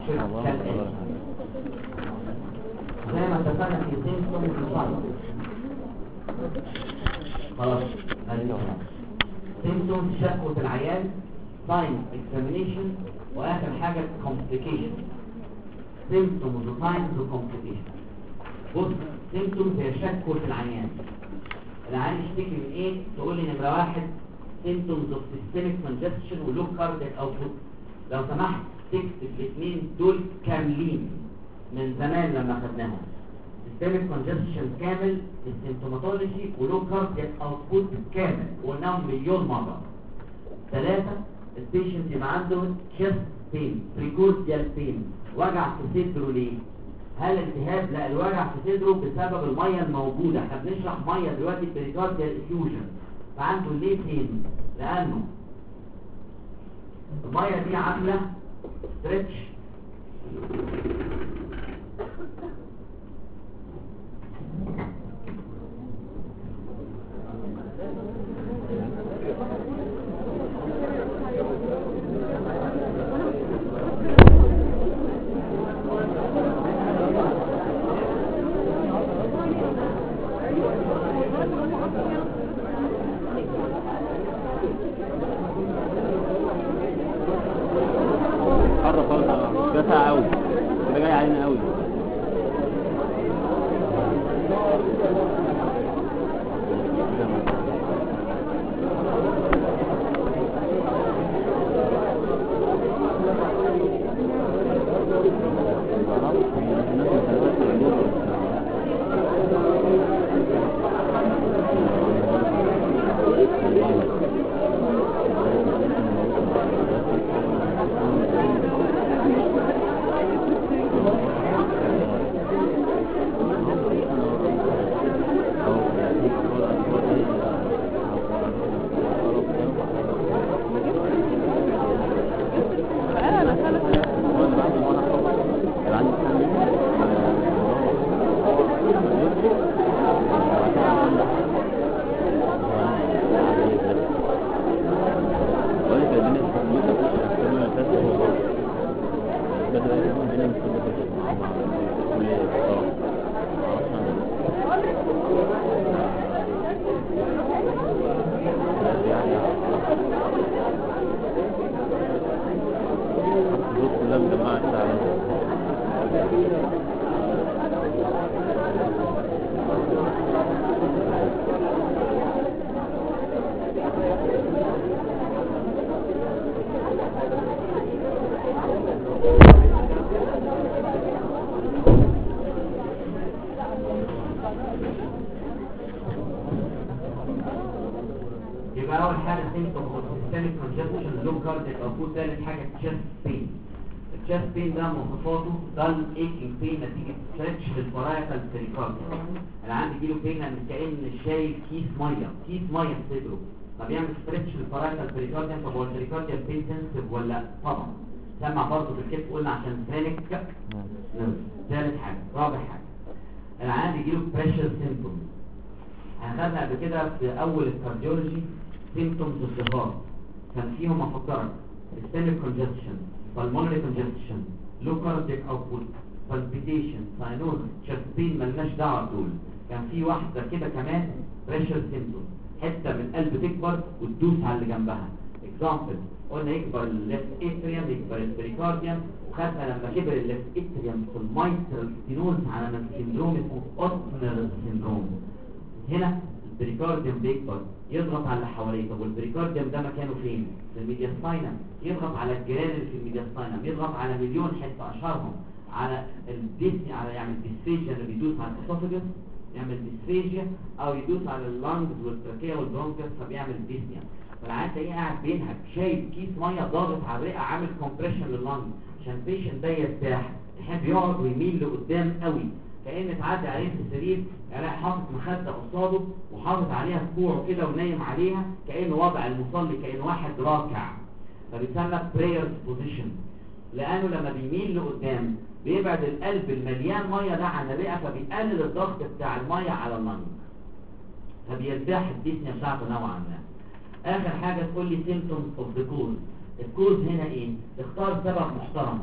زي ما اتفقنا في سيمتوم وساين. خلاص سيمتوم شكوى العيان، ساين اكزامينيشن، واخر حاجه كومبليكيشن. سيمتومز وساينز وكومبليكيشن. بص، سيمتومز هي شكوى العيان. العيان يشتكي من ايه؟ تقول لي نمره واحد سيمتومز اوف سيستميك كونجستشن ولو كاردياك اوتبوت. لو سمحت تكتب الاثنين دول كاملين من زمان لما خدناهم. سيستميك كونجستشن كامل، السيمتوماتولوجي ولو كاردياك اوتبوت كامل، وقلناهم مليون مره. 3 البيشنت يبقى عنده chest pain، precordial pain، وجع في صدره. ليه؟ هل التهاب؟ لا، الوجع في صدره بسبب الميه الموجوده. احنا بنشرح ميه دلوقتي، بريكارديال افيوجن. فعنده ليه pain؟ لانه الميه دي عامله ستريتش ده مواصفاته ضل ايكينج بين نتيجه ستريتش للبرايكال بريكارديوم. انا عندي كيلو بين من كأن شايل كيس ميه في صدره، فبيعمل ستريتش للبرايكال بريكارديوم. طب هو البريكارديوم بين سنسيف ولا؟ طبعا سمع برضه في الكيف قلنا عشان فرينك. ثالث حاجه. رابع حاجه، انا عندي كيلو بريشر سيمبتوم. هناخدها قبل كده في اول الكارديولوجي سيمبتومز الظهار، كان فيهم افكرك systemic congestion، pulmonary congestion، low cardiac output، palpitation، cyanosis، chest pain. ملناش دعوه بدول. كان في واحده كده كمان pressure symptom، حته من القلب تكبر وتدوس على اللي جنبها. example قلنا يكبر الليفت اتريوم، يكبر البريكارديوم، وخدنا لما كبر الليفت اتريوم في المايترال ستينوز على سندروم اسمه اوتنر سندروم. هنا البريكارديوم بيكبر يضغط على اللي حواليه. طب والبريكارديوم ده مكانه فين؟ في الميدياستاينم، يضغط على الجيران اللي في الميدياستاينم، يضغط على مليون حته اشهرهم على الديسني، على يعمل ديسفيجيا اللي بيدوس على الاسوفاجس يعمل ديسفيجيا، او يدوس على اللانجز والتراكيه والبرونكس فبيعمل ديسنيا. فالعيان تلاقيه قاعد بينهج شايل كيس ميه ضاغط على الرئه عامل كومبريشن لللانج عشان البيشنت ده يرتاح، يحب يقعد ويميل لقدام قوي كأن تعدي عليه في السرير، يعني حاطط مخده قصاده وحاطط عليها كوعه كده ونايم عليها كأنه وضع المصلي، كأنه واحد راكع. فبيسمى براير بوزيشن، لانه لما بيميل لقدام بيبعد القلب المليان ميه ده عن الرئه، فبيقلل الضغط بتاع الميه على اللنج، فبيرتاح الديسنيا بتاعته نوعا ما. اخر حاجه تقول لي سيمبتومز اوف ذا كوز. الكوز هنا ايه؟ اختار سبب محترم.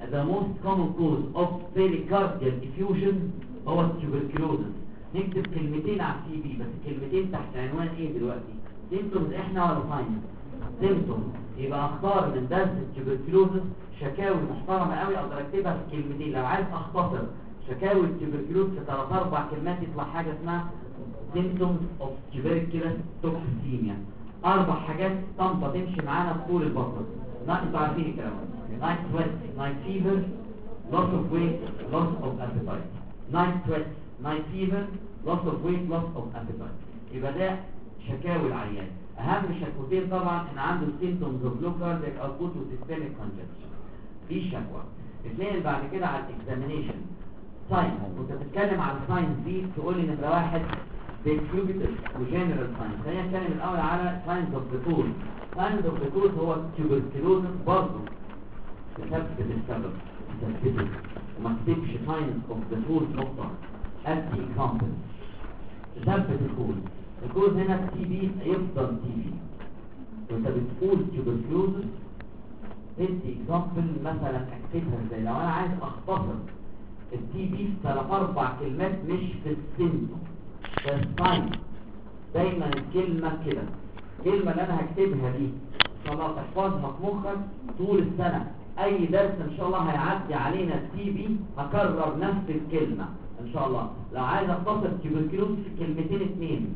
the most common cause of pericardial effusion هو التوبركلوزس. نكتب كلمتين على السي بي، بس كلمتين تحت عنوان ايه دلوقتي؟ سيمتومز احنا ولا ساينز؟ سيمتومز. يبقى اختار من درس التوبركلوزس شكاوي محترمه قوي اقدر اكتبها في كلمتين. لو عايز اختصر شكاوي التوبركلوز في 3-4 كلمات يطلع حاجه اسمها symptoms of tuberculosis toxemia. 4 حاجات طنطا تمشي معانا في طول البطن. انتوا عارفين الكلام ده. نايت سويت، نايت فيفر، loss of weight, loss of appetite. نايت سويت، نايت فيفر، loss of weight, loss of appetite. يبقى ده شكاوي العيان. اهم شكوتين طبعا ان عنده symptoms of low cardiac output و systemic congestion. دي شكوى. اثنين بعد كده على الاكزامينيشن ساينس. وانت بتتكلم على الساينس دي تقول لي نمره 1 بيكيوبيتس وجنرال ساينس. خلينا نتكلم الاول على ساينس اوف ذا كوز. ساينس اوف ذا كوز هو التوبركلوزس برضه تثبت السبب، تثبته وما تكتبش ساينس اوف ذا كوز نقطه. ادي اكزامبل تثبت الكوز. الكوز هنا تي بي يفضل تي بي. وانت بتقول توبركلوزس تدي اكزامبل مثلا اكتبها ازاي. لو انا عايز اختصر التي بي في 3-4 كلمات مش في السيمتوم ده الساينس. دايما الكلمه كده، الكلمه اللي انا هكتبها دي ان شاء الله تحفظها في مخك طول السنه. اي درس ان شاء الله هيعدي علينا التي بي هكرر نفس الكلمه ان شاء الله. لو عايز اختصر تيوبركلوز في كلمتين 2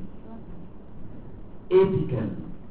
apical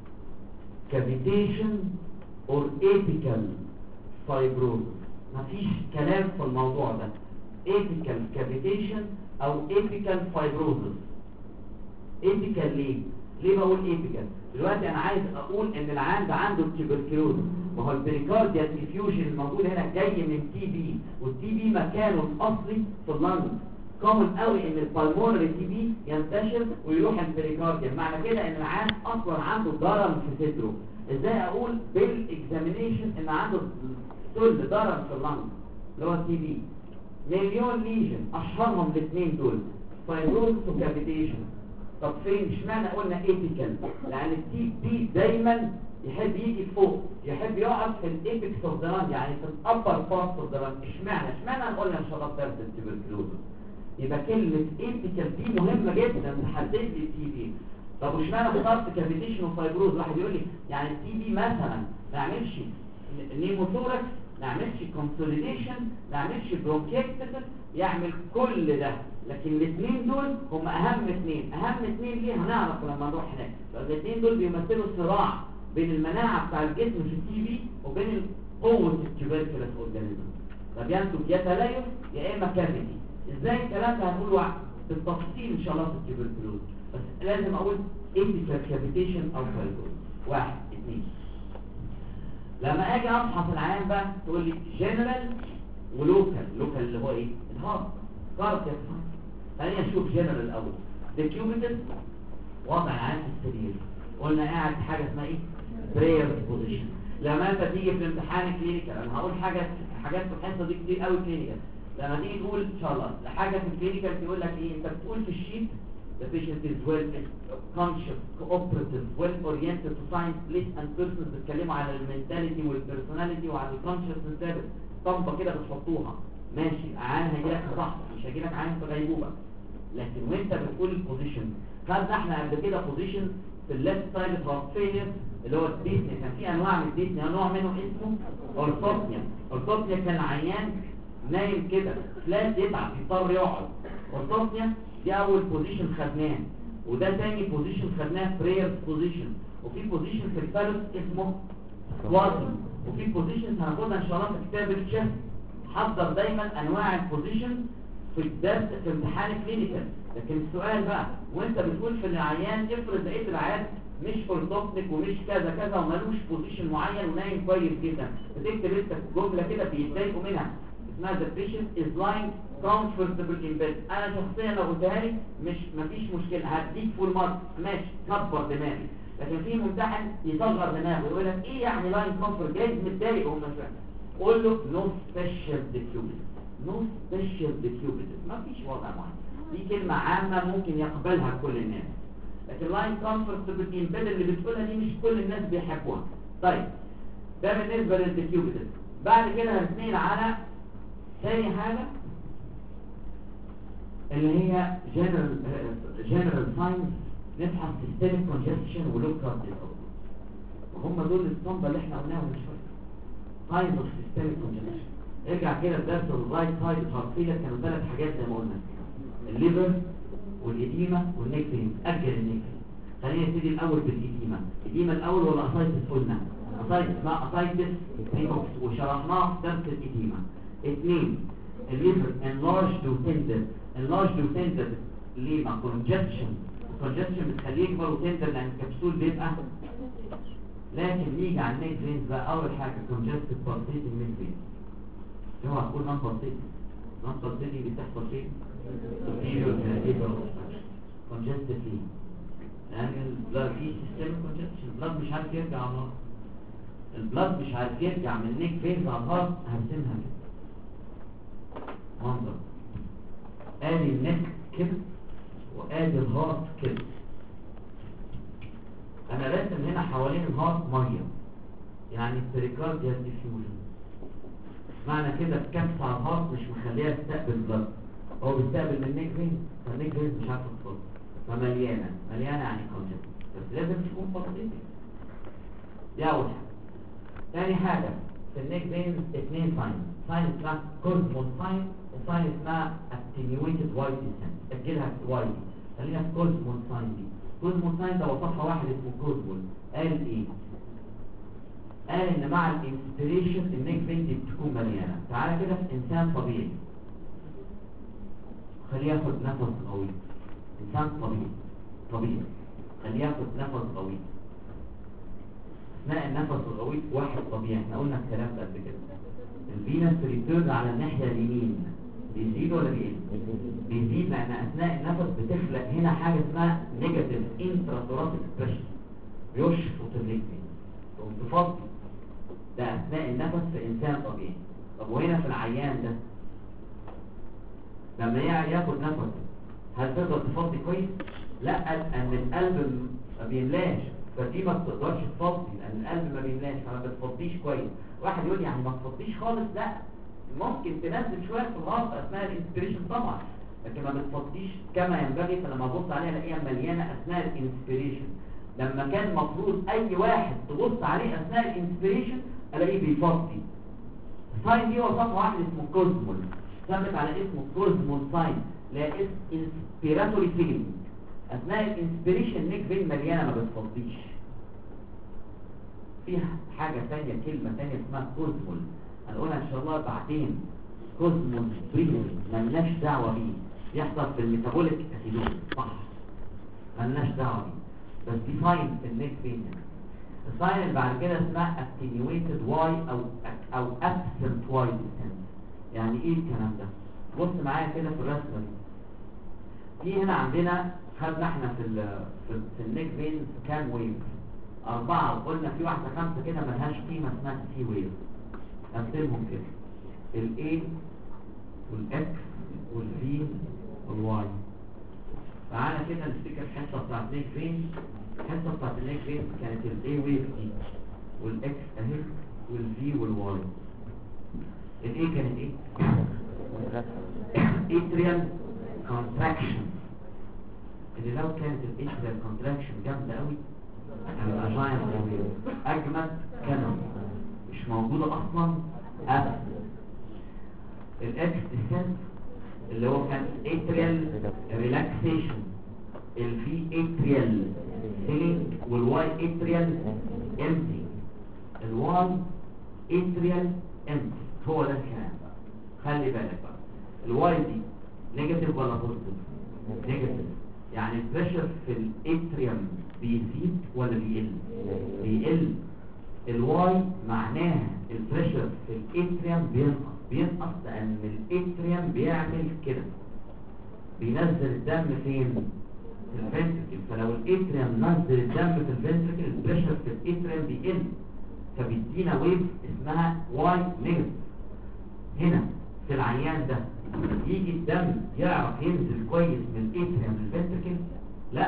cavitation or apical fibrosis. مفيش كلام في الموضوع ده. apical cavitation او apical fibrosis. apical ليه بقول apical؟ دلوقتي انا عايز اقول ان العيان ده عنده تيوبركلوز. وهو البريكارديال افيوجن الموجود هنا جاي من تي بي، والتي بي مكانه الاصلي في اللنج. كومن قوي ان البالمونري تي بي ينتشر ويروح البريكارديال. معنى كده ان العيان اصلا عنده ضرر في صدره. ازاي اقول بالاكزامينيشن ان عنده ضرر في اللنج اللي هو التي بي؟ مليون ليجن اشهرهم الاثنين دول فايبروز وكافيتيشن. طب فين اشمعنى قلنا ايبيكال؟ لان التي بي دايما يحب يجي فوق، يحب يقعد في الايبكس اوف ذا لانج، يعني في الابر بارت اوف ذا لانج. اشمعنى قلنا ان شاء الله درس التوبركلوز. يبقى كلمه ايبيكال دي مهمه جدا تحدد لي التي بي. طب واشمعنى اخترت كافيتيشن وفايبروز؟ واحد يقول لي يعني التي بي مثلا ما يعملش نيموثوركس، ما يعملش كونسوليديشن، ما يعملش برونكيكتس، يعمل كل ده. لكن الاثنين دول هم اهم اثنين ليه هنعرف لما نروح هناك. الاثنين دول بيمثلوا صراع بين المناعه بتاع الجسم في التي بي وبين قوه التوبركلوز اورجانيزم. فبينتج يا تليف يا اما كافيتي. ازاي الكلام ده هنقوله بالتفصيل ان شاء الله في التوبركلوز، بس لازم اقول ايبيكال كافيتيشن او فايبروز. 1 2. لما اجي افحص العيان بقى تقول لي جنرال ولوكال. لوكال اللي هو ايه؟ الهارت كاردياك. خلينا نشوف جنرال الاول. ديكيوبيتس وضع العيان في السرير، قلنا قاعد حاجه اسمها ايه؟ برير بوزيشن. لما انت تيجي في الامتحان كلينيكال، انا هقول حاجات في الحصه دي كتير قوي كلينيكال. لما تيجي تقول ان شاء الله حاجه في الكلينيكال تقول لك ايه؟ انت بتقول في الشيت the patient is well conscious, cooperative, well oriented to science, place and persons. بتتكلموا على المنتاليتي والبيرسوناليتي وعلى الكونشسنس ثابت. طنبه كده بتحطوها ماشي. عيان هيجيلك صح، مش هيجيلك عيان في غيبوبه. لكن وانت بتقول البوزيشن، خدنا احنا قبل كده بوزيشن في الليفت سايد ترانسفير اللي هو الديسني. كان في انواع من الديسني، نوع منه اسمه اورثوبنيا. اورثوبنيا كان عيان نايم كده فلات يتعب يضطر يقعد. اورثوبنيا دي اول بوزيشن خدناه، وده تاني بوزيشن خدناه برير بوزيشن. وفي بوزيشن في الفالوس اسمه سواتي، وفي بوزيشن هناخدها ان شاء الله في كتاب التشست. حضر دايما انواع البوزيشن في الدرس في امتحان كلينيكال. لكن السؤال بقى وانت بتقول في العيان، افرض لقيت العيان مش اورثوبنيك ومش كذا كذا ومالوش بوزيشن معين ونايم كويس جدا، بتكتب انت جمله كده بيتضايقوا منها اسمها the patient is lying comfortable in bed. انا شخصيا لو قلتها لي مفيش مشكله، هديك فول مارك ماشي، كبر دماغي. لكن في ممتحن يصغر دماغه ويقول لك ايه يعني lying comfortable، جاي متضايق ومش فاهم. قول له no special decubitus، no special decubitus، مفيش وضع معين. دي كلمه عامه ممكن يقبلها كل الناس. لكن lying comfortable in bed اللي بتقولها دي مش كل الناس بيحبوها. طيب ده بالنسبه للديكيوبيتس. بعد كده هنتنقل على تاني حاجة اللي هي جنرال ساينس، نبحث سيستميك كونجستشن ولوكال ديسوردر، وهم دول الصنبة اللي احنا قلناهم من شوية. ساينس اوف سيستميك كونجستشن. ارجع كده الدرس الرايت سايد هارتفيلر كانوا 3 حاجات زي ما قلنا، الليفر والإديمة والنيك فين. أجل النيك فين، خلينا نبتدي الأول بالإديمة. الإديمة الأول ولا أسايتس؟ قلنا أسايتس، اسمها أسايتس ريبوكس وشرحناها في درس الإديمة. 2 الليفر enlarged وتندر. enlarged وتندر ليه؟ مع congestion بتخليه يكبر وتندر لأن الكبسول بيبقى. لكن نيجي على النيك فينز بقى، أول حاجة congested pulsating neck vein. هو هتقول non pulsating بتحصل فين؟ congested ليه؟ لأن البلاد فيه سيستم congestion، البلاد مش عارف يرجع على الهارت. البلاد مش عارف يرجع من النيك فينز على الهارت. هرسمها كده منظر، ادي النك كده وادي الهارت كده. انا راسم هنا حوالين الهارت ميه، يعني البريكارديال ديفيوجن. معنى كده الكبس على الهارت مش مخليها تستقبل بلد، هو بيستقبل من النيك فين، فالنيك فين مش عارفه تفضل، فمليانه يعني كونجكت، بس لازم تكون فاضيه. دي اول حاجه. تاني حاجه في النيك فين 2 ساين اسمها كوزمول ساين وساين اسمها attenuated وايت ديسنت. اجلها وايت، خلينا في كوزمول ساين دي. كوزمول ساين ده وصفها واحد اسمه كوزمول. قال ايه؟ قال ان مع الانسبيريشن النيك فين دي بتكون مليانه. تعالى كده في انسان طبيعي، خليه ياخد نفس قوي. انسان طبيعي خليه ياخد نفس قوي. اثناء النفس الغويط واحد طبيعي، احنا قلنا الكلام ده قبل كده. الفينس ريتيرن على الناحيه اليمين بيزيد ولا بيقل؟ بيزيد، لان اثناء النفس بتخلق هنا حاجه اسمها نيجاتيف انتراتوراسيك بريشر، بيشفط الليكويد تقوم تفضي. ده اثناء النفس في انسان طبيعي. طب وهنا في العيان ده لما ياخد نفس هل تقدر تفضي كويس؟ لا، لان القلب ما بيملاش، فدي ما بتقدرش تفضي لان القلب ما بيملاش، فما بتفضيش كويس. واحد يقول يعني ما تفضيش خالص، لا، ممكن تنزل شويه في الهارت اثناء الانسبيريشن طبعا، لكن ما بتفضيش كما ينبغي. فلما ابص عليها الاقيها مليانه اثناء الانسبيريشن، لما كان المفروض اي واحد تبص عليه اثناء الانسبيريشن الاقيه بيفضي. الساين دي وصفها واحد اسمه كوزمول، ثبت على اسمه كوزمول ساين، لا اسم انسبيراتوري فيلينج. اثناء الانسبيريشن نيك فين مليانه ما بتفضيش. فيها حاجه ثانيه، كلمه ثانيه اسمها كوزمول، هنقولها ان شاء الله بعدين. كوزمول بريمري ملناش دعوه بيه، يحصل في الميتابوليك اسيدوز صح، ملناش دعوه بيه، بس دي ساين في النيك فين. الساين اللي بعد كده اسمها attenuated واي او absent واي ديسنت. يعني ايه الكلام ده؟ بص معايا كده في الرسمه دي هنا عندنا خدنا احنا في النيك فين كام ويف؟ 4، وقلنا في واحده 5 كده ملهاش قيمه اسمها سي ويف. نرسمهم كده، الاي والاكس والفي والواي. تعالى كده نفتكر الحصه بتاعت النيك فين. الحصه بتاعت النيك فين كانت الاي ويف دي والاكس اهي والفي والواي. الاي كانت ايه؟ اتريال كونتراكشن، اللي لو كانت الاتريال كونتراكشن جامده قوي هيبقى جاينت اجمد كانون، مش موجوده اصلا ابدا. الاكس ديسنت اللي هو كان اتريال ريلاكسيشن، الفي اتريال سيلينج والواي اتريال امتي. الواي اتريال امتي، هو ده الكلام بقى. خلي بالك بقى، الواي دي نيجاتيف ولا بوزيتيف؟ نيجاتيف، يعني البريشر في الاتريوم بيزيد ولا بيقل؟ الواي معناها البريشر في الاتريوم بينقص لان الاتريوم بيعمل كده، بينزل الدم فين؟ في الفنتركل. فلو الاتريوم نزل الدم في الفنتركل البريشر في الاتريوم بيقل، فبيدينا ويف اسمها واي نيجاتيف. هنا في العيان ده يجي الدم يعرف ينزل كويس من الاتريوم للفنتركل؟ لا،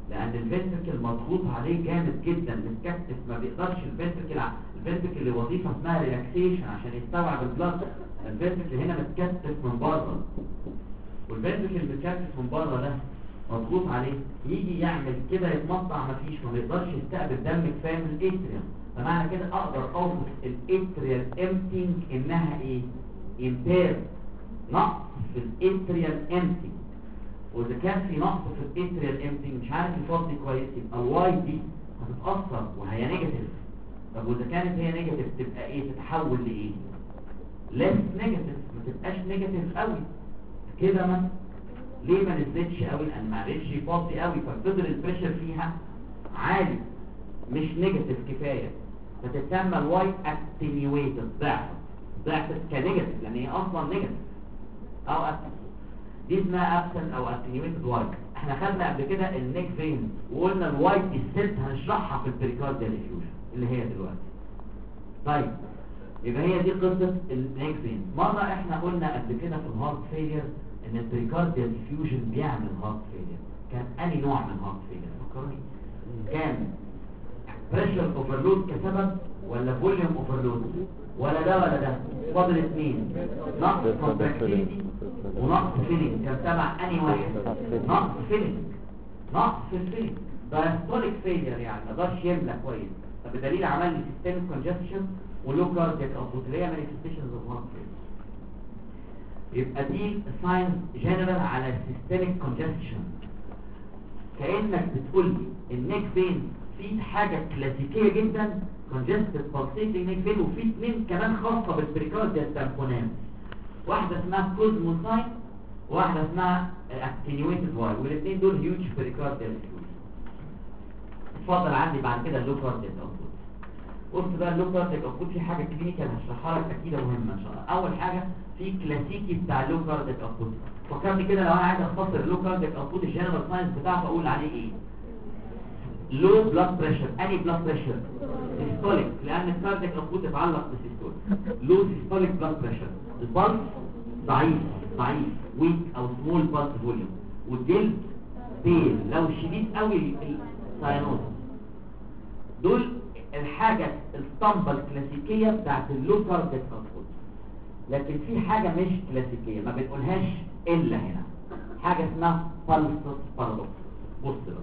لان الفنتركل مضغوط عليه جامد جدا، متكتف، ما بيقدرش الفنتركل اللي وظيفه اسمها ريلاكسيشن عشان يستوعب البلاد. الفنتركل هنا متكتف من بره، والفنتركل المتكتف من بره ده مضغوط عليه، يجي يعمل كده يتمطع، مفيش، ما بيقدرش يستقبل دم كفايه من الاتريوم. فمعنى كده اقدر اوصف الاتريال امتينج انها ايه؟ امبير، نقص في الاتريال امتينج. واذا كان في نقص في الاتريال امتينج مش عارف يفضي كويس، يبقى الواي دي هتتاثر وهي نيجاتيف. طب واذا كانت هي نيجاتيف تبقى ايه؟ تتحول لايه؟ ليس نيجاتيف، ما تبقاش نيجاتيف قوي كده مثلا. ليه ما نزلتش قوي؟ لان ما عرفش يفضي قوي، ففضل البريشر فيها عالي مش نيجاتيف كفايه، فتسمى الواي اتنيويتد، ضعفت كنيجاتيف لان هي اصلا نيجاتيف او دي اسمها ابسنت او اتنيويتد واي. احنا خدنا قبل كده النيك فين وقلنا الواي دي الست هنشرحها في البريكارديال ديفيوجن اللي هي دلوقتي. طيب يبقى هي دي قصه النيك فين. مره احنا قلنا قبل كده في الهارت فيلير ان البريكارديال ديفيوجن بيعمل هارت فيلير. كان انهي نوع من هارت فيلير فكرني؟ كان بريشر اوفرلود كسبب ولا فوليوم اوفرلود ولا ده ولا ده؟ فاضل اثنين، نقص كونتراكتيليتي ونقص فيلينج. كان تبع انهي واحد؟ نقص فيلينج، نقص في الفيلينج. دايستوليك فيلير يعني ما قدرش يملى كويس، فبدليل عمل لي سيستميك كونجستشن ولو كاردياك اوتبوت اللي هي مانيفستيشنز اوف هارت فيلير. يبقى دي ساينس جنرال على سيستميك كونجستشن. كانك بتقول لي النيك فين في حاجه كلاسيكيه جدا congested pulsating neck vein، وفي اثنين كمان خاصه بالبريكارديال تامبونات، واحده اسمها كوزموساين وواحده اسمها attenuated واي، والاثنين دول هيوج بريكارديال ديفيوجن. اتفضل عندي بعد كده اللو كاردياك اوتبوت. قلت بقى اللو كاردياك اوتبوت في حاجه كلينيكال هشرحها لك اكيد مهمه ان شاء الله. اول حاجه في كلاسيكي بتاع اللو كاردياك اوتبوت. فكرني كده لو انا عايز اختصر اللو كاردياك اوتبوت الجنرال ساينس بتاعه اقول عليه ايه؟ لو بلاد بريشر. اني بلاد بريشر؟ سيستوليك، لان الكاردياك اوتبوت يتعلق بالسيستوليك. لو سيستوليك بلاد بريشر، البلس ضعيف ويك او سمول بلس فوليوم، والجلد بيل لو شديد قوي الساينوز. دول الحاجه الاسطمبه الكلاسيكيه بتاعت اللو كاردياك اوتبوت. لكن في حاجه مش كلاسيكيه ما بنقولهاش الا هنا، حاجه اسمها بالسس بارادوكس. بص بقى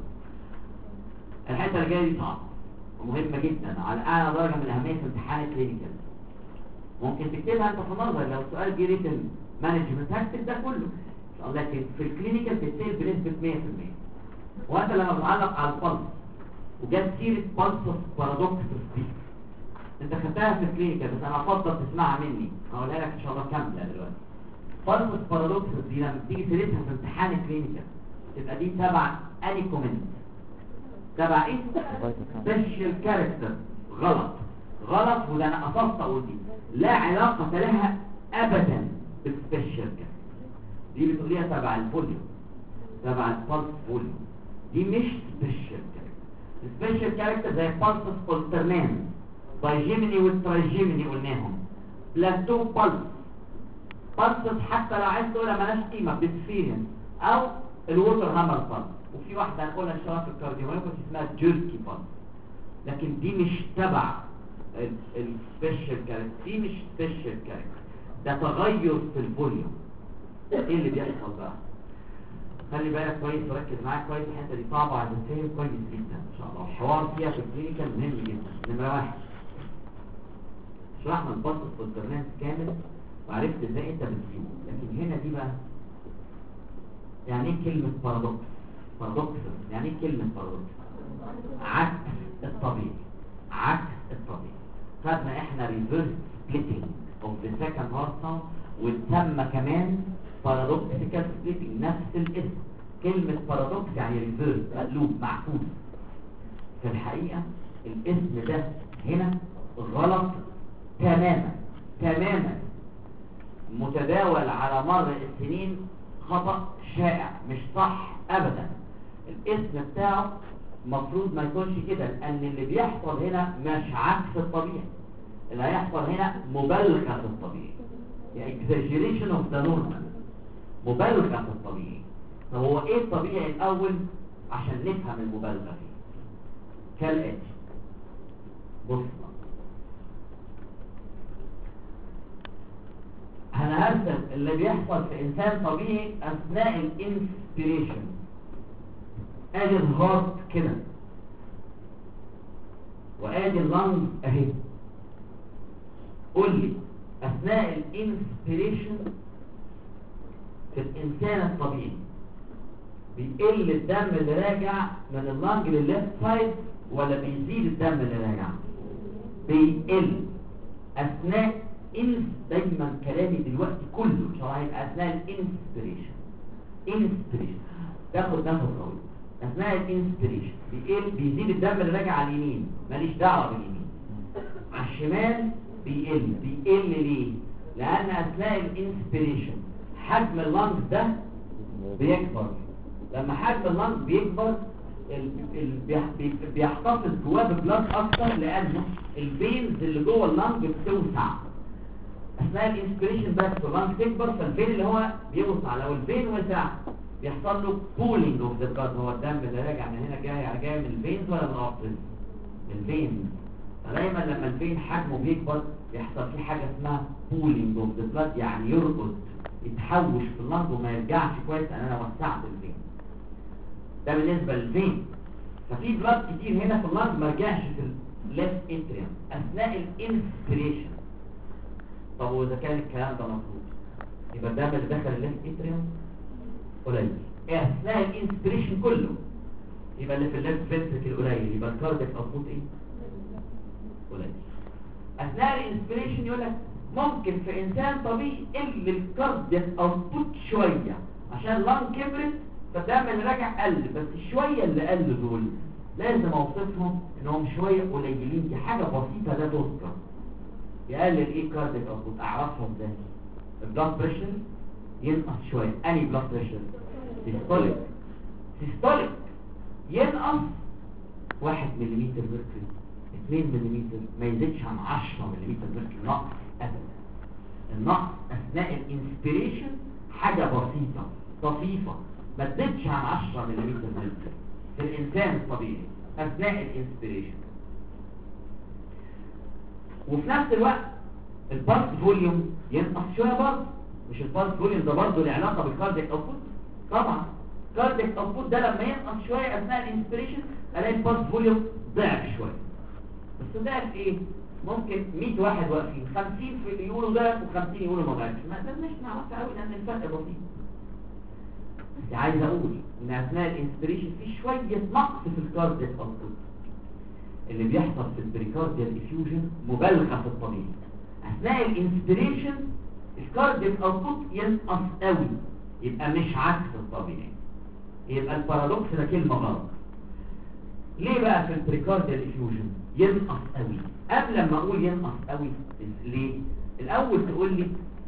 الحته اللي جايه دي صعبه ومهمه جدا على اعلى درجه من الاهميه في امتحان الكلينيكال. ممكن تكتبها انت في نظر لو السؤال جه ريتن مانجمنت هكتب ده كله، لكن في الكلينيكال بتسال بنسبه 100%. وانت لما بتعلق على البلس وجت سيره بالسس بارادوكس دي انت خدتها في الكلينيكال، بس انا افضل تسمعها مني هقولها لك ان شاء الله كامله دلوقتي. بالسس بارادوكس دي لما تيجي سيرتها في امتحان الكلينيكال تبقى دي تبع اني كومنت، تبع ايه؟ سبيشال كاركتر. غلط وده انا قصدت اقول دي لا علاقه لها ابدا بالسبيشال كاركتر. دي بتقوليها تبع الفوليوم، تبع البلس فوليوم، دي مش سبيشال كاركتر. السبيشال كاركتر زي بالسس اولترنانس، بايجيميني والترايجيميني قلناهم، بلاتو بالسس حتى لو عايز تقولها مالهاش قيمه بتفيرنس، او الووتر هامر بالس. وفي واحده هنقولها ان شاء الله في الكارديوميوباثي اسمها جيركي بالس، لكن دي مش تبع السبيشال كاركتر، دي مش سبيشال كاركتر، ده تغير في الفوليوم. ايه اللي بيحصل بقى؟ خلي بالك كويس وركز معايا كويس، الحته دي صعبه عشان تفهم كويس جدا ان شاء الله. الحوار فيها في الكلينيكال مهم جدا. نمره واحد شرحنا الباسس والبرنامج كامل وعرفت ازاي انت بتجيبه، لكن هنا دي بقى يعني ايه كلمه بارادوكس؟ بارادوكس يعني ايه كلمه بارادوكس؟ عكس الطبيعي. خدنا احنا ريفيرس سبليتنج اوف ذا سكند هارت ساوند، وتسمى كمان بارادوكسيكال سبليتنج، نفس الاسم. كلمه بارادوكس يعني ريفيرس، مقلوب، معكوس. في الحقيقه الاسم ده هنا غلط تماما، متداول على مر السنين، خطأ شائع مش صح ابدا. الاسم بتاعه المفروض ما يكونش كده، لان اللي بيحصل هنا مش عكس الطبيعي، اللي هيحصل هنا مبالغه في الطبيعي، يعني exaggeration of the normal، مبالغه في الطبيعي. فهو ايه الطبيعي الاول عشان نفهم المبالغه فيه كالاتي. بص انا هرسم اللي بيحصل في انسان طبيعي اثناء الانسبيريشن. ادي الهارت كده وادي اللنج اهي. قول لي اثناء الانسبيريشن في الانسان الطبيعي بيقل الدم اللي راجع من اللنج للليفت سايد ولا بيزيد الدم اللي راجع؟ بيقل اثناء دايما كلامي دلوقتي كله شرعي اثناء الانسبيريشن. تاخد نفس طويل اثناء الانسبيريشن بيزيد الدم اللي راجع على اليمين، ماليش دعوه باليمين. على الشمال بيقل ليه؟ لان اثناء الانسبيريشن حجم اللنج ده بيكبر. لما حجم اللنج بيكبر بيحتفظ جواه ببلاد اكتر لانه الفينز اللي جوه اللنج بتوسع اثناء الانسبيريشن. بس اللنج تكبر فالفين اللي هو بيوسع، لو الفين وسع بيحصل له بولينج اوف ذا بلاد. هو الدم اللي راجع من هنا جاي من الفينز ولا من الارتريز؟ من الفينز. فدايما لما الفين حجمه بيكبر بيحصل فيه حاجه اسمها بولينج اوف ذا بلاد، يعني يرقد يتحوش في اللنج وما يرجعش كويس ان انا وسعت الفين. ده بالنسبه للفين. ففي بلاد كتير هنا في اللنج ما رجعش في الليفت اتريوم اثناء الانسبيريشن. طب واذا كان الكلام ده مظبوط يبقى الدم اللي دخل الليفت اتريوم قليل اثناء الانسبيريشن كله، يبقى اللي في الليفت فنتريكل قليل، يبقى الكاردياك اوتبوت ايه؟ قليل. اثناء الانسبيريشن يقول لك ممكن في انسان طبيعي يقل الكاردياك اوتبوت شويه عشان اللنج كبرت فالدم اللي راجع قل، بس الشويه اللي قل دول لازم اوصفهم انهم شويه قليلين. دي حاجه بسيطه لا تذكر. يقلل ايه كاردياك اوتبوت؟ اعرفها ازاي؟ البلاد بريشر ينقص شويه. اني بلاد بريشر؟ سيستوليك ينقص 1 ملم ميركوري 2 ملم، ما يزيدش عن 10 ملم ميركوري نقص ابدا. النقص اثناء الانسبيريشن حاجه بسيطه طفيفه ما تزيدش عن 10 ملم ميركوري في الانسان الطبيعي اثناء الانسبيريشن. وفي نفس الوقت البلس فوليوم ينقص شويه برضه. مش البلس فوليوم ده برضه له علاقه بالكاردياك اوتبوت؟ طبعا الكاردياك اوتبوت ده لما ينقص شويه اثناء الانسبيريشن الاقي البلس فوليوم ضعف شويه. بس ضعف ايه؟ ممكن 100 واحد واقفين 50 يقولوا ضعف و50 يقولوا ما ضعفش. ما لازمش نعرفها قوي لان الفرق بسيط. بس عايز اقول ان اثناء الانسبيريشن في شويه نقص في الكاردياك اوتبوت. اللي بيحصل في البريكارديال افيوجن مبالغه في الطبيعي. اثناء الانسبيريشن الكاردياك اوتبوت ينقص قوي، يبقى مش عكس الطبيعي. يبقى البارادوكس ده كلمه غلط. ليه بقى في البريكارديال افيوجن ينقص قوي؟ قبل ما اقول ينقص قوي ليه الاول تقول لي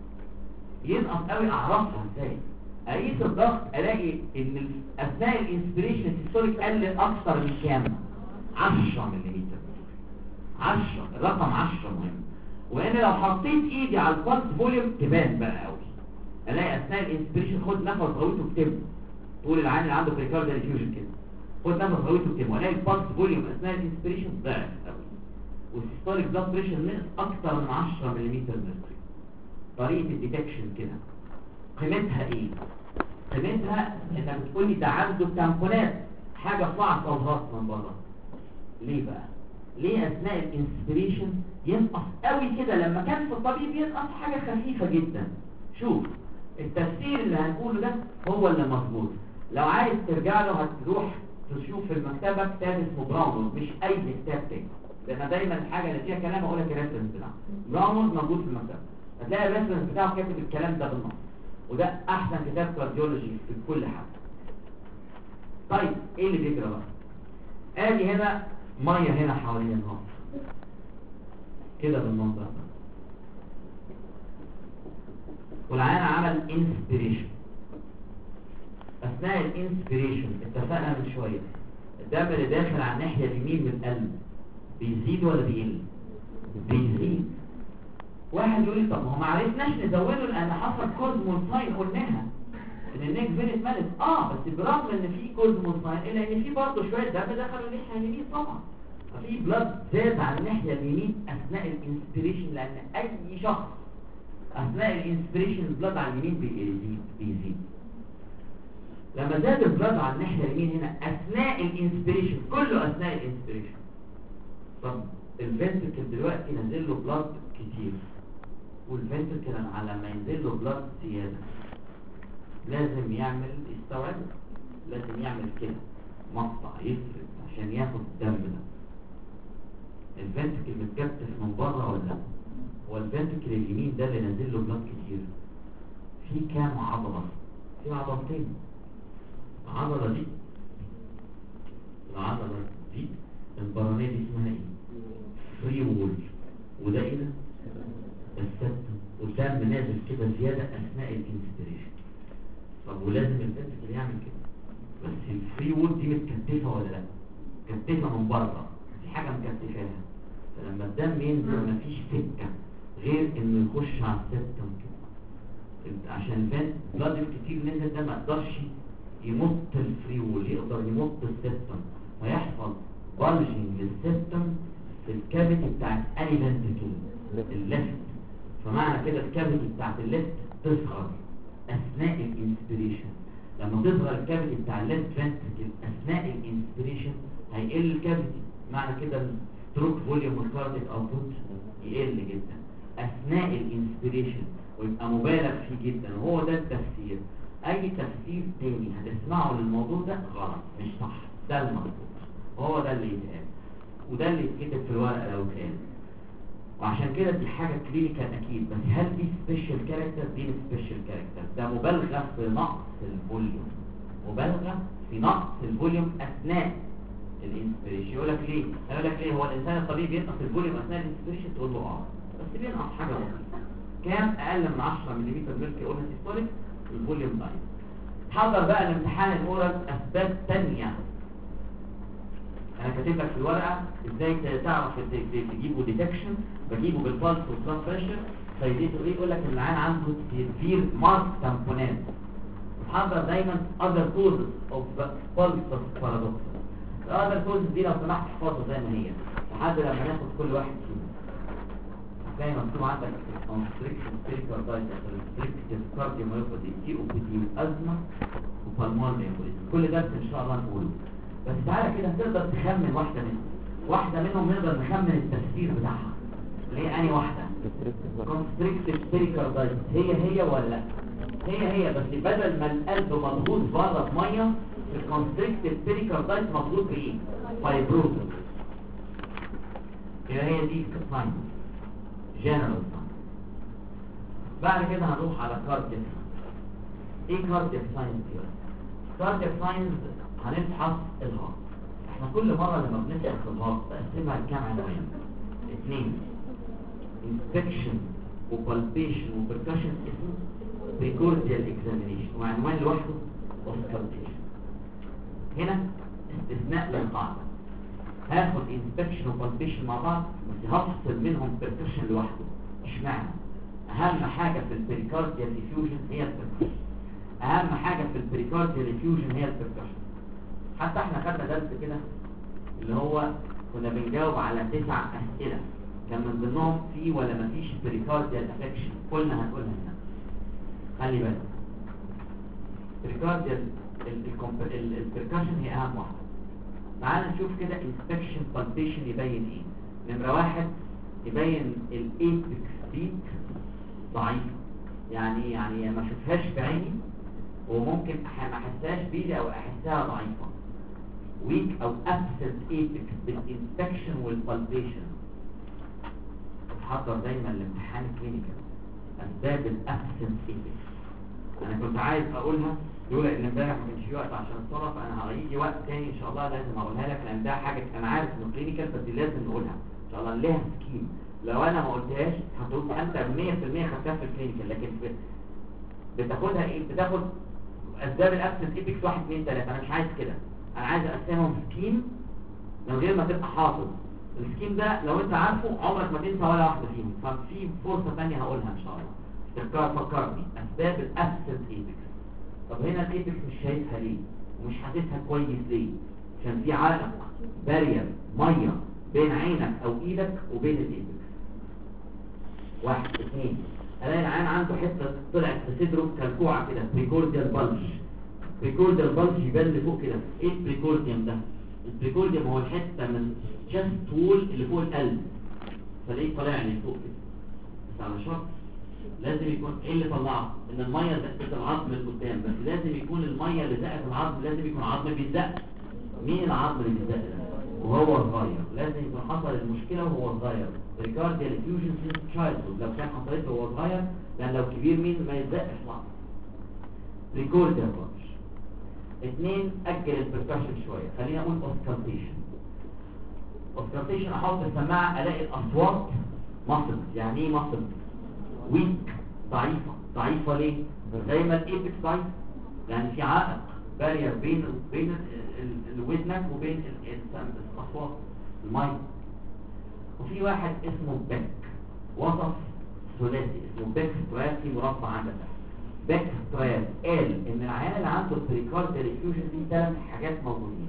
ينقص قوي اعرفها ازاي؟ اقيس الضغط الاقي ان اثناء الانسبيريشن السيستوليك قل اكثر من كام؟ 10 ملم. 10 الرقم 10 مهم. وان لو حطيت ايدي على البلس فوليوم تبان بقى قوي. الاقي اثناء الانسبيريشن خد نفس طويل واكتبه. تقول العين اللي عنده بريكارديال افيوجن كده خد نفس طويل واكتبه، والاقي البلس فوليوم اثناء الانسبيريشن ضعف قوي والسيستوليك بلاد بريشر نقص اكتر من 10 ملم ميركوري. طريقه الديتكشن كده قيمتها ايه؟ قيمتها انك بتقول لي ده عنده تامبونات حاجه طلعت صوهات من بره. ليه بقى؟ ليه اثناء الانسبيريشن ينقص قوي كده لما كان في الطبيب ينقص حاجه خفيفه جدا؟ شوف التفسير اللي هنقوله ده هو اللي مظبوط. لو عايز ترجع له هتروح تشوف في المكتبه كتاب اسمه براونوز، مش اي كتاب تاني، لان دايما الحاجه اللي فيها كلام اقول لك الريفرنس بتاعه. براونوز موجود في المكتبه هتلاقي الريفرنس بتاعه كاتب الكلام ده بالنص، وده احسن كتاب كارديولوجي في كل حاجه. طيب ايه اللي بيجرى بقى؟ ادي هنا ميه هنا حوالين النص كده بالمنظر ده، والعيان عمل انسبيريشن. اثناء الانسبيريشن اتفقنا من شويه الدم اللي داخل على الناحيه اليمين من القلب بيزيد ولا بيقل؟ بيزيد. واحد يقول لي طب ما هو ما عرفناش نزوده لان حصل كوزمول ساين قلناها ان النيك فين اتملت، بس برغم ان في كوزموساين الا ان في برضه شويه دم دخلوا الناحيه اليمين طبعا. ففي بلاد زاد على الناحيه اليمين اثناء الانسبيريشن، لان اي شخص اثناء الانسبيريشن البلاد على اليمين بيزيد. لما زاد البلاد على الناحيه اليمين هنا اثناء الانسبيريشن، كله اثناء الانسبيريشن. طب الفنتركل دلوقتي نزل له بلاد كتير، والفنتركل على ما ينزل له بلاد زياده لازم يستوعب، لازم يعمل كده مقطع يفرد عشان ياخد الدم ده. الفنتركل متكتف من بره ولا لا؟ والفنتركل اليمين ده اللي نزل له بلاد كتير في كام عضله؟ في عضلتين. العضله دي البرانيه دي اسمها ايه؟ فري وول. وده ايه ده؟ السبتم. والدم نازل كده زياده اثناء الانسبيريشن. طب ولازم الفنتركل يعمل كده، بس الفري وول دي متكتفه ولا لا؟ متكتفه من بره، في حاجه مكتفاها. فلما الدم ينزل مفيش سكه غير انه يخش على السبتم كده، عشان البلاد الكتير نزل ده ما يقدرش يمط الفري وول، يقدر يمط السبتم، فيحصل بلجنج للسبتم في الكافيتي بتاعت اني فنتركل الليفت. فمعنى كده الكافيتي بتاعت الليفت تصغر اثناء الانسبيريشن. لما تصغر الكافيتي بتاع الليفت فنتركل اثناء الانسبيريشن هيقل الكافيتي، معنى كده الستروك فوليوم والكارديك اوتبوت يقل جدا اثناء الانسبيريشن ويبقى مبالغ فيه جدا. وهو ده التفسير. اي تفسير تاني هتسمعه للموضوع ده غلط، مش صح، ده المظبوط، وهو ده اللي يتقال، وده اللي يتكتب في الورقه لو اتقال. وعشان كده دي حاجه كلينيكال اكيد، بس هل دي سبيشال كاركتر؟ دي سبيشال كاركتر، ده مبالغه في نقص الفوليوم، مبالغه في نقص الفوليوم اثناء الانسبيريشن. يقول لك ليه؟ هو الانسان الطبيعي بينقص الفوليوم اثناء الانسبيريشن؟ تقول له بس بينقص حاجه بسيطه. كام؟ اقل من 10 ملم ميركوري قلنا سيستوليك الفوليوم ضعيف. حضر بقى الامتحان الاورال اسباب ثانيه. انا كاتب لك في الورقه ازاي تعرف تجيبه ديتكشن. بجيبه بالبلس والبلاد بريشر. فيديته ايه؟ يقول لك ان العيان عنده سيفير مارك تامبونات. حضر دايما other causes of pulse paradox. other causes دي لو سمحت احفظها زي ما هي لحد لما ناخد كل واحد فيهم. هتلاقي مكتوب عندك constriction pericarditis restrictive cardiomyopathy COPD والازمه وبالمونري embolism. كل ده ان شاء الله نقوله. بس تعالى كده تقدر تخمن واحده منهم نقدر نخمن التفسير بتاعها. اللي هي انهي واحده؟ constrictive pericarditis هي ولا لا؟ هي بس بدل ما القلب مضغوط بره بميه، الكونستريكتيف بيريكاردايتس مضغوط بايه؟ فايبروزس. يبقى هي دي ساين جنرال ساين. بعد كده هنروح على كاردياك. ايه كاردياك ساينز دي؟ كاردياك ساينز هنفحص الهارت. احنا كل مره لما بنفحص الهارت بقسمها لكام عنوان؟ 2: انسبكشن وبالبيشن وبركشن اسمه بريكورديال اكزامينيشن، وعنوان لوحده اوسكالتيشن. هنا استثناء للقاعده، هاخد انسبكشن وبالبيشن مع بعض بس هفصل منهم بركشن لوحده. اشمعنى؟ اهم حاجه في البريكارديال افيوجن هي البركشن. اهم حاجه في البريكارديال افيوجن هي البركشن. حتى احنا خدنا درس كده اللي هو كنا بنجاوب على 9 اسئله كان من ضمنهم في ولا مفيش بريكارديال افكشن. قلنا هنقولها هنا. خلي بالك بريكارديال البركشن هي اهم واحده. تعال نشوف كده انسبكشن بالبيشن يبين ايه. نمره 1 يبين الايبكس بيك ضعيف، يعني ما اشوفهاش بعيني وممكن ما احسهاش بايدي او احسها ضعيفه. ويك او ابسنت ايبكس بالانسبكشن والبالبيشن. تحضر دايما الامتحان كلينيكال اسباب الابسنت ايبكس. انا كنت عايز اقولها لولا ان امبارح ما كانش في وقت عشان الصلاه، فانا هيجي وقت تاني ان شاء الله لازم اقولها لك، لان ده حاجه انا عارف انه كلينيكال بس لازم نقولها ان شاء الله. ليها سكيم لو انا ما قلتهاش هتقول انت 100% خدتها في الكلينيكال، لكن بتاخدها ايه؟ بتاخد اسباب الابسنت ايبكس 1 2 3. انا مش عايز كده، انا عايز اقسمهم سكيم من غير ما تبقى حافظ. السكيم ده لو انت عارفه عمرك ما تنسى ولا واحده فيهم، ففي فرصه ثانيه هقولها ان شاء الله. فكرني اسباب الابسنت ايبكس. طب هنا الايبكس مش شايفها ليه ومش حاسسها كويس ليه؟ عشان في عائق بارير ميه بين عينك او ايدك وبين الايبكس. 1 2 الاقي العين عنده حته طلعت في صدره كالكوعه كده بريكورديال بلج. بريكورديال بلج يبان لفوق كده. ايه البريكورديوم ده؟ البريكورديوم هو الحته من الشست وول اللي فوق القلب، فلاقيه طالع لي فوق كده. بس على شرط لازم يكون ايه اللي طلعه؟ ان الميه زقت العظم لقدام، بس لازم يكون الميه اللي زقت العظم لازم يكون عظم بيتزق. مين العظم اللي بيتزق ده؟ وهو صغير. لازم يكون حصل المشكله وهو صغير. ريكارديال افيوجن سينس تشايلدهود لو كان حصلت له وهو صغير، لان لو كبير مين ما يتزقش العظم. ريكورديال بلج. 2 اجل البركشن شويه، خلينا اقول اوسكالتيشن. اوسكالتيشن احط السماعه الاقي الاصوات مصل. يعني ايه مصل؟ ويك، ضعيفه. ضعيفه ليه؟ زي ما الايبكس ضعيف، يعني في عائق بارير بين ودنك وبين الاصوات المايك. وفي واحد اسمه بيك، وصف ثلاثي اسمه بيك ستراتي مربع عندك. بيك سترات قال ان العيان اللي عنده بريكارديال افيوجن دي 3 حاجات موجودين: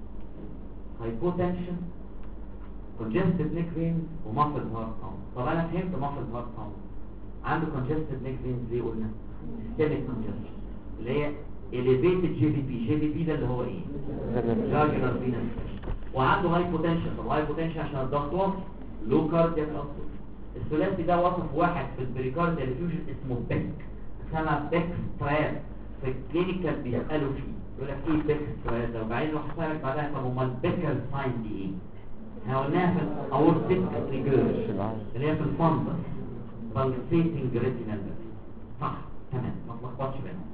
هايبوتنشن، congestive neck veins ومافل هارت ساوند. طب انا فهمت مافل هارت ساوند. عنده congestive neck veins ليه قلنا؟ systemic congestion اللي هي elevated JVP. JVP ده اللي هو ايه؟ jugular venous. وعنده hypotension. طب hypotension عشان الضغط واطي. low cardiac output. الثلاثي ده وصف واحد في البريكارديال افيوجن اسمه بيك، اسمها بيك سترات. في الكلينيكال بيسالوا فيه يقول لك ايه بيك سترات ده، وبعدين لو هسالك بعدها طب امال البيكر ساين دي ايه؟ احنا قلناها في الاورتيك ريجيرش اللي هي في الفندس pulsating retinal nerve. صح تمام، ما تلخبطش بينهم.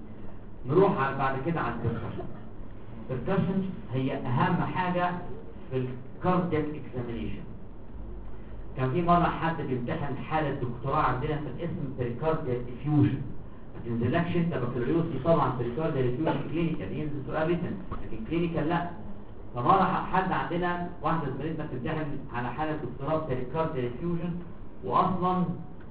نروح على بعد كده على البركشن. البركشن هي اهم حاجه في الكاردياك اكزامينيشن. كان في مره حد بيمتحن حاله دكتوراه عندنا في الاسم بريكارديال افيوجن. ما تنزلكش انت بكالوريوس دي طبعا بريكارديال افيوجن كلينيكال ينزل سؤال ريتن، لكن كلينيكال لا. فمره حد عندنا واحده زميلتنا بتمتحن على حاله دكتوراه بريكارديال افيوجن، واصلا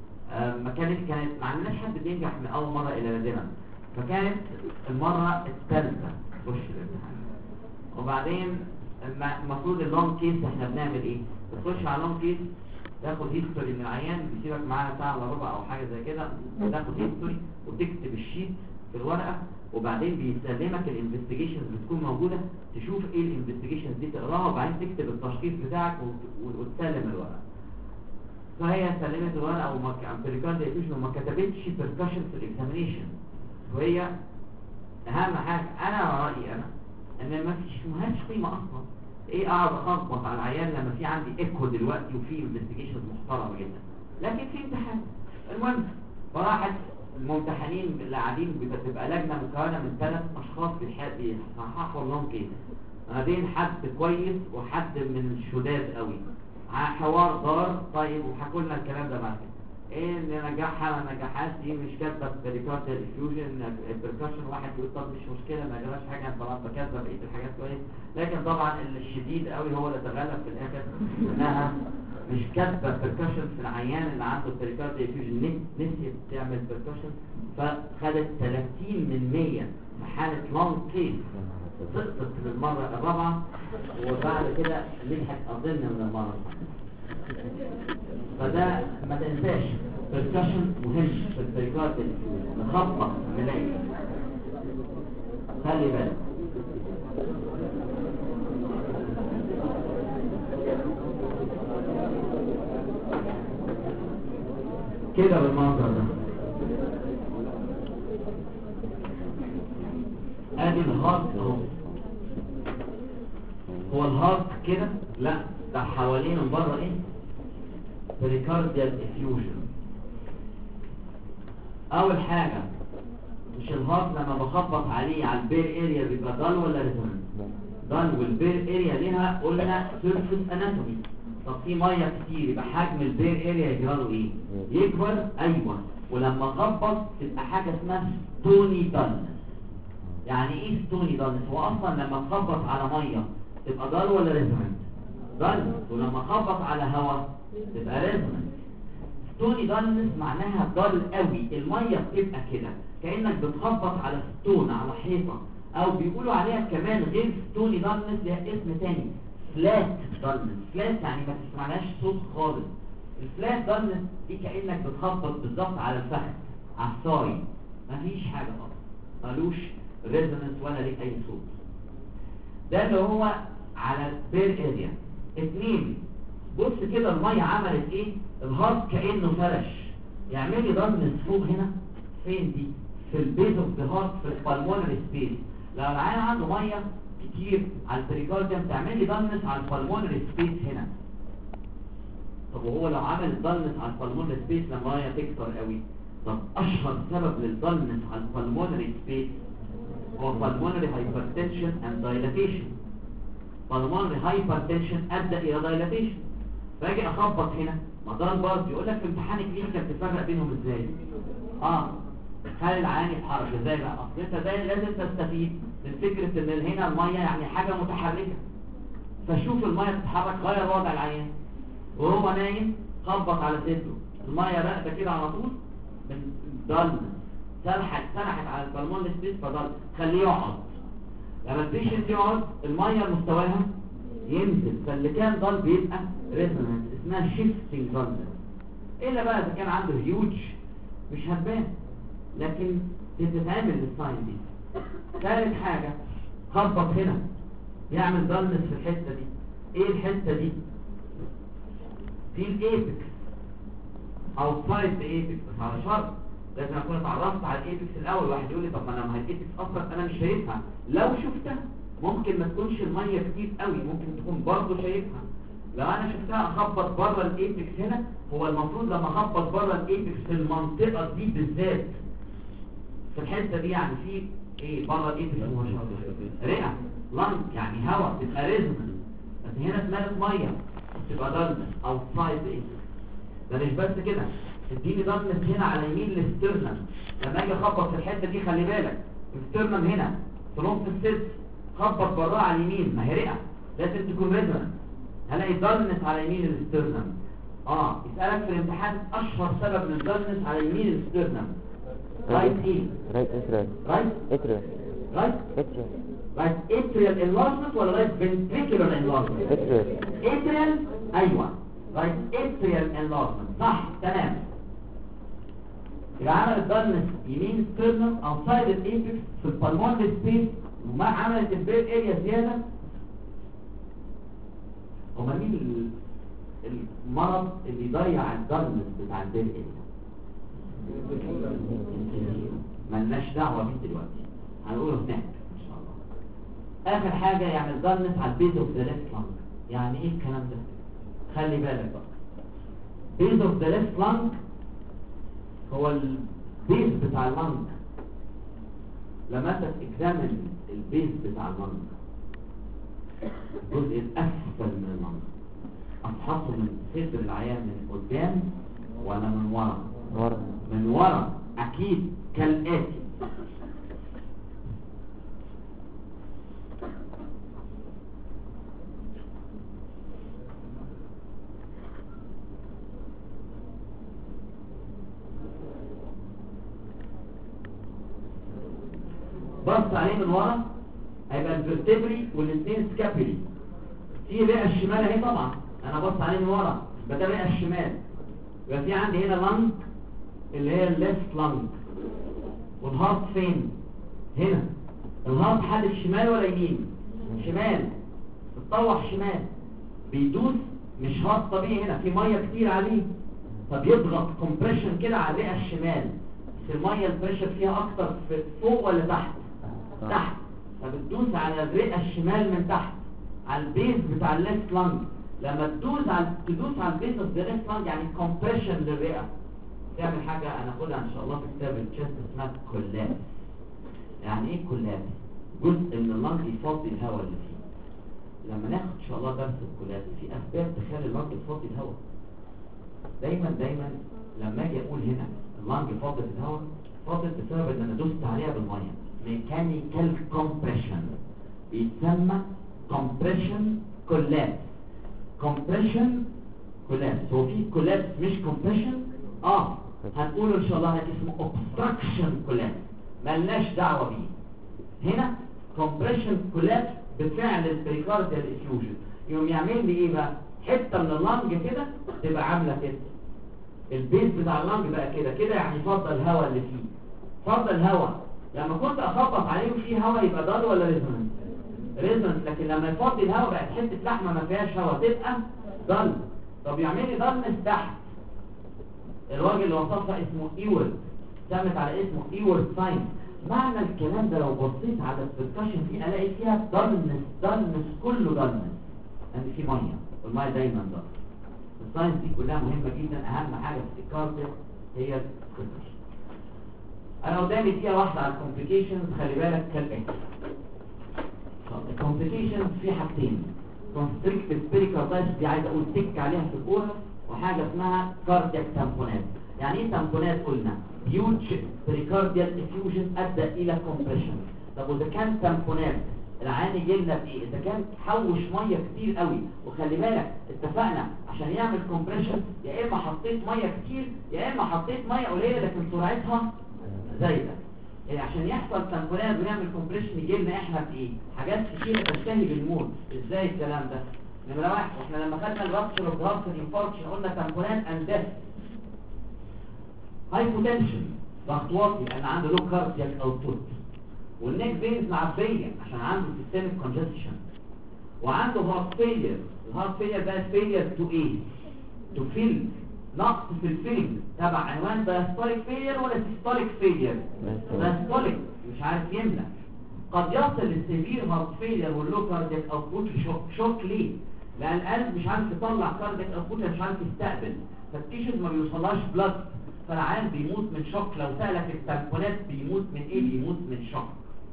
ما كانت ما عندناش حد بينجح من اول مره الى نادرا، فكانت المره الثالثه تخش الامتحان. وبعدين المفروض اللونج كيس احنا بنعمل ايه؟ بتخش على اللونج كيس تاخد هيستوري من العيان، بيسيبك معانا ساعه الا ربع او حاجه زي كده، وتاخد هيستوري وتكتب الشيت في الورقه، وبعدين بيسلمك الانفستيجيشنز بتكون موجوده، تشوف ايه الانفستيجيشنز دي تقراها، وبعدين تكتب التشخيص بتاعك وتسلم الورقه. فهي سلمت الورقه بريكارديال افيوجن وما كتبتش بركشن في الاكزامينيشن. وهي اهم حاجه انا رايي انا ان ما فيش مهاش قيمه اصلا ايه اقعد اخبط على العيان لما في عندي ايكو دلوقتي وفي انفستيجيشنز محترمه جدا، لكن في امتحان. المهم فراحت الممتحنين اللي قاعدين بتبقى لجنه مكونه من 3 اشخاص بيصححوا اللون كيس، ما بين حد كويس وحد من الشداد قوي، حوار دار. طيب وحكوا لنا الكلام ده بعد كده ايه اللي نجحها ما نجحهاش، دي مش كاتبه بريكارديال افيوجن البركشن. واحد يقول طب مش مشكله ما جراش حاجه، انا طبعا بكاتبه بقيه الحاجات كويس، لكن طبعا الشديد قوي هو اللي تغلب في الاخر انها مش كاتبه بركشن في العيان اللي عنده بريكارديال افيوجن، نسيت تعمل بركشن، فخدت 30% في حاله لونج كيس، سقطت للمره الرابعه، وبعد كده نجحت اظن من المره الثانيه. فده ما تنساش بركشن مهم في البريكارديال افيوجن، نخبط نلاقي، خلي بالك. كده بالمنظر ده ادي الهارت اهو. هو الهارت كده لا، ده حوالين من بره ايه؟ بريكارديال افيوجن. اول حاجه مش الهارت لما بخبط عليه على البير اريا بيبقى دال ولا ريزونانس؟ دال. والبير اريا ليها قلنا سيرفيس اناتومي. طب في ميه كتير يبقى حجم البير اريا يجرى له ايه؟ يكبر. ايوه. ولما اخبط تبقى حاجه اسمها ستوني دالنس. يعني ايه ستوني دالنس؟ هو اصلا لما تخبط على ميه تبقى دال ولا ريزونانس؟ دالنس. ولما اخبط على هواء تبقى ريزونانس. ستوني دالنس معناها دال قوي، الميه بتبقى كده، كانك بتخبط على ستون، على حيطه، او بيقولوا عليها كمان غير ستوني دارنس ليها اسم تاني فلات دارنس. فلات يعني ما تسمعناش صوت خالص. الفلات دارنس دي كانك بتخبط بالظبط على الفخذ، على الصاي، مفيش حاجه خالص، ملوش ريزونانس ولا ليه اي صوت. ده اللي هو على البير اريا. 2 بص كده الميه عملت ايه؟ الهارت كانه فرش، يعمل لي دارنس فوق هنا. فين دي؟ في البيز اوف ذا هارت، في البالمونري سبيس. لو العيان عنده ميه كتير على البريكارديوم تعمل لي دارنس على البالمونري سبيس هنا. طب وهو لو عمل دارنس على البالمونري سبيس لما الميه تكتر قوي، طب اشهر سبب للدارنس على البالمونري سبيس هو بالمونري هايبرتنشن اند دايلاتيشن. بالمونري هايبرتنشن ادى الى دايلاتيشن. فاجي اخبط هنا مدار برضه يقول لك في امتحان كلينيكال تفرق بينهم ازاي؟ خلي العيان يتحرك ازاي بقى؟ اصل انت زي لازم تستفيد من فكره ان هنا الميه يعني حاجه متحركه، فشوف الميه تتحرك، غير وضع العيان وهو نايم، خبط على صدره، الميه راقده كده على طول من ضلمه سرحت على البلمون سبيس فضل، خليه يقعد. لما البيشنت يقعد الميه مستواها ينزل، فاللي كان ضل بيبقى ريزونانس اسمها شيفتنج ضلمه. الا بقى اذا كان عنده هيوج مش هتبان، لكن بتتعمل بالساين دي. ثالث حاجه خبط هنا يعمل ضلمس في الحته دي. ايه الحته دي؟ في الايبكس او سايد ايبكس، بس على شرط لازم اكون اتعرفت على الايبكس الاول. واحد يقول لي طب ما انا ما الايبكس اصلا انا مش شايفها، لو شفتها ممكن ما تكونش الميه كتير قوي، ممكن تكون برضه شايفها. لو انا شفتها اخبط بره الايبكس هنا، هو المفروض لما اخبط بره الايبكس في المنطقه دي بالذات، في الحته دي يعني في ايه بره الايبكس؟ رئه، لانج يعني هواء، تبقى ريزونانس. بس هنا اتملت ميه تبقى دارنس او سايد ايبكس. ده مش بس كده، تديني دارنس هنا على يمين الاسترنم. لما اجي اخبط في الحته دي خلي بالك الاسترنم هنا في نص الصدر، خبط براه على اليمين، ما هي رئه لازم تكون ريزونانس، هلاقي دارنس على يمين الاسترنم. يسالك في الامتحان اشهر سبب للدارنس على يمين الاسترنم رايت ايه؟ رايت اتريال. رايت اتريال. رايت اتريال. رايت اتريال انلارجمنت ولا رايت فنتريكولار انلارجمنت؟ اتريال. اتريال، ايوه رايت اتريال انلارجمنت، صح تمام. يبقى عملت دارنس يمين ستيرنم او سايد الايبكس في البالمونري سبيس، وما عملت البير اريا زياده. امال مين المرض اللي يضيع الدارنس بتاع البير اريا؟ مالناش دعوه بيه دلوقتي، هنقوله هناك ان شاء الله. اخر حاجه يعمل دارنس على البيز اوف ذا ليفت لانج. يعني ايه الكلام ده؟ خلي بالك بقى، بيز اوف ذا ليفت لانج هو البيز بتاع اللانج. لما انت تكزامن البيز بتاع اللانج، الجزء الاسفل من اللانج، افحصه من صدر العيان من قدام ولا من ورا؟ من ورا اكيد كالاتي. بص عليه من ورا هيبقى الفرتبري والاثنين سكابولي. في الرئه الشمال اهي طبعا، انا بص عليه من ورا يبقى ده الرئه الشمال. يبقى في عندي هنا لانج اللي هي الليفت لانج، والهارت فين؟ هنا. الهارت حادف شمال ولا يمين؟ شمال، بتطوح شمال، بيدوس مش هارت طبيعي، هنا في ميه كتير عليه فبيضغط كومبريشن كده على الرئه الشمال. بس الميه البريشر فيها اكتر فوق ولا تحت؟ تحت، فبتدوس على الرئه الشمال من تحت على البيز بتاع الليفت لانج. لما تدوس على البيز اوف ذا ليفت لانج يعني كومبريشن للرئه، تعمل حاجه هناخدها ان شاء الله في كتاب التشست اسمها كولابس. يعني ايه كولابس؟ جزء من اللانج يفضي الهواء اللي فيه. لما ناخد ان شاء الله درس الكولابس في اسباب تخلي اللانج يفضي الهواء. دايما لما اجي اقول هنا اللانج فضت الهواء، فضت بسبب ان انا دوست عليها بالميه، ميكانيكال كومبريشن، بيتسمى كومبريشن كولابس. كومبريشن كولابس، هو في كولابس مش كومبريشن؟ هنقوله ان شاء الله هناك اسمه obstruction collapse. ملناش دعوه بيه. هنا كومبريشن كولابس بفعل البريكارديال افيوجن، يقوم يعمل لي ايه بقى؟ حته من اللنج كده تبقى عامله كده، البيز بتاع اللنج بقى كده كده، يعني فضل الهواء اللي فيه، فضل الهواء لما كنت اخبط عليه وفيه هواء يبقى ضل ولا ريزونانس؟ ريزونانس. لكن لما يفضي الهواء بقت حته لحمه ما فيهاش هواء تبقى ضل. طب يعمل لي ضلمس تحت. الراجل اللي وصفها اسمه ايورد، سمت على اسمه ايورد ساين. معنى الكلام ده لو بصيت على البركشن دي الاقي فيها ضلمس كله ضلمس، لان في ميه والميه دايما ضلمس. الساينس دي كلها مهمه جدا، اهم حاجه في الكارديو هي البركشن. انا قدامي دقيقه واحده على الكومبليكيشنز، خلي بالك كالاتي. الكومبليكيشنز في حاجتين، كونستريكتيف بيريكاردايتس دي عايز اقول تك عليها في الاولى، وحاجه اسمها كاردياك تامبونات. يعني ايه تامبونات؟ قلنا هيوج بريكارديال افيوجن ادى الى كومبريشن. طب واذا كان تامبونات العيان يجي لنا بايه؟ اذا كان حوش ميه كتير قوي، وخلي بالك اتفقنا عشان يعمل كومبريشن يا اما حطيت ميه كتير يا اما حطيت ميه قليله لكن سرعتها زايده. يعني عشان يحصل تامبونات ويعمل كومبريشن يجي لنا احنا بايه؟ حاجات كتيره تشتهي بالموت. ازاي الكلام ده؟ نمره واحد، احنا لما خدنا الرابشر اوف هارت انفاركشن قلنا تامبونات اند ديث. هايبوتنشن ضغط واطي لان عنده لو كاردياك اوتبوت، والنيك فينز معبيه عشان عنده سيستميك كونجستشن، وعنده هارت فيلير. الهارت فيلير ده فيلير تو ايه؟ تو فيل، نقص في الفيلم تبع عنوان دايستوليك فيلير ولا سيستوليك فيلير؟ دايستوليك، مش عارف يملى. قد يصل للسيفير هارت فيلير واللو كاردياك اوتبوت شوك ليه؟ لان القلب مش عارف يطلع كاردياك اوتبوت، مش عارف يستقبل، فالتيشوز ما بيوصلهاش بلاد، فالعيان بيموت من شوك. لو سألك التامبونات بيموت من ايه؟ بيموت من شوك.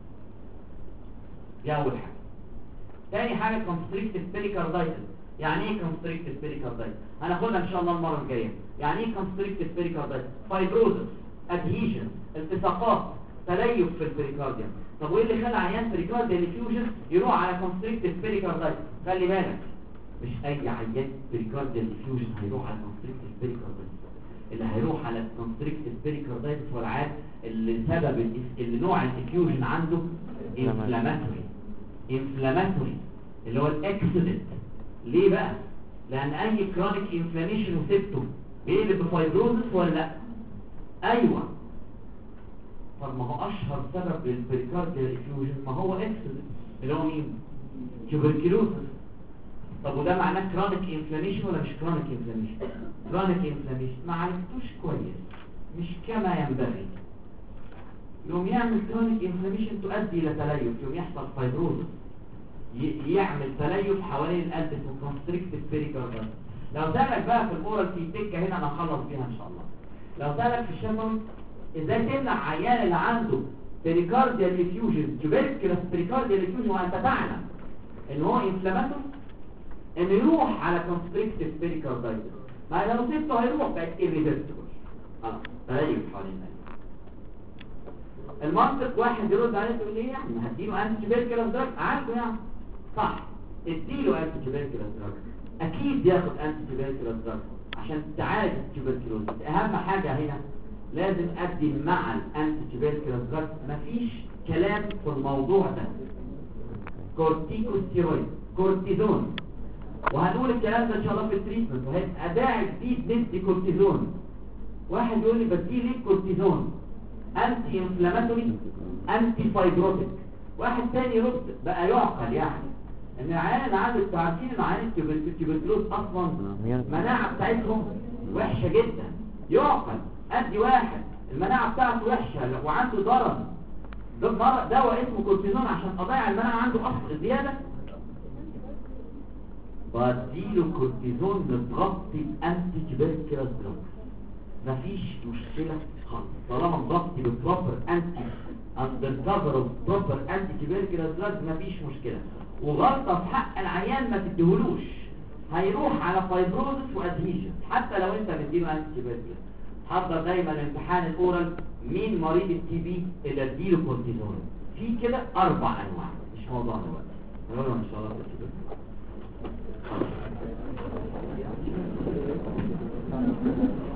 دي اول حاجه. تاني حاجه كونستريكتيف بيريكاردايتس. يعني ايه كونستريكتيف بيريكاردايتس؟ هناخدها ان شاء الله المره الجايه. يعني ايه كونستريكتيف بيريكاردايتس؟ فايبروزس، ادهيجن، التصاقات، تليف في البريكارديوم. طب وايه اللي خلى عيان بريكارديال افيوجن يروح على كونستريكتيف بيريكاردايتس؟ خلي بالك مش اي عيان بريكارديال افيوجن هيروح على كونستريكتيف بيريكاردايتس. اللي هيروح على الكونستريكتيف بيريكاردايتس هو العيان اللي سبب اللي نوع الافيوجن عنده انفلاماتوري اللي هو الاكسيدنت. ليه بقى؟ لان اي كرونيك انفلاميشن وسيبته بيقلب بفايبروزس ولا لا؟ ايوه. طب ما هو اشهر سبب للبريكارديال افيوجن ما هو اكسيدنت اللي هو مين؟ تيوبركلوزس. طب وده معناه كرونيك انفلاميشن ولا مش كرونيك انفلاميشن؟ كرونيك انفلاميشن. ما عرفتوش كويس، مش كما ينبغي. يوم يعمل كرونيك انفلاميشن تؤدي الى تليف، يوم يحصل فايبروزس يعمل تليف حوالين القلب اسمه كونستريكتيف بيريكاردايتس. لو سالك بقى في الاورال في تكه هنا انا هخلص بيها ان شاء الله. لو سالك في الشفوي ازاي تمنع عيان اللي عنده بيريكارديال افيوجن، تيوبركلوس بيريكارديال افيوجن، وانت تعلم ان هو انفلاماتوري، انه يروح على كونستريكتيف بيريكاردايتس. ما لو سبته هيروح بقت irreversible. خلاص تليف حوالين القلب. المنطق واحد يرد عليه يقول لي يعني هديله انتي تيوبركلوس دراج عارفه يعني صح، اديله انتي تيوبركلوس دراج، اكيد ياخد انتي تيوبركلوس دراج عشان تعالج التيوبركلوز. اهم حاجه هنا لازم ادي مع الانتي تيوبركلوس دراج، مفيش كلام في الموضوع ده. كورتيكوستيرويد، كورتيزون، وهنقول الكلام ده ان شاء الله في التريتمنت، وهيبقى داعي جديد ندي كورتيزون. واحد يقول لي بدي ليه كورتيزون؟ انتي انفلاماتوري، انتي فايبروتيك. واحد تاني يرد بقى يعقل يعني ان العيان عنده، عارفين ان عيان التيوبركلوز اصلا المناعه بتاعتهم وحشه جدا. يعقل ادي واحد المناعه بتاعته وحشه وعنده ضرر دواء اسمه كورتيزون عشان اضيع المناعه عنده اصل زياده، بديله كورتيزون بتغطي الانتي تيوبركلوز دراج، مفيش مشكله خالص طالما مغطي بالبروبر انتي اندر كفر اوف بروبر انتي تيوبركلوز دراج مفيش مشكله. وغلطه في حق العيان ما تديهولوش، هيروح على فايبروزس وادهيجن. حتى لو انت مديله انتي تيوبركلوز حضر دايما امتحان الاورال مين مريض التي بي اللي اديله كورتيزون. في كده 4 انواع، مش موضوعنا دلوقتي، هنقولهم ان شاء الله في التيوبركلوز.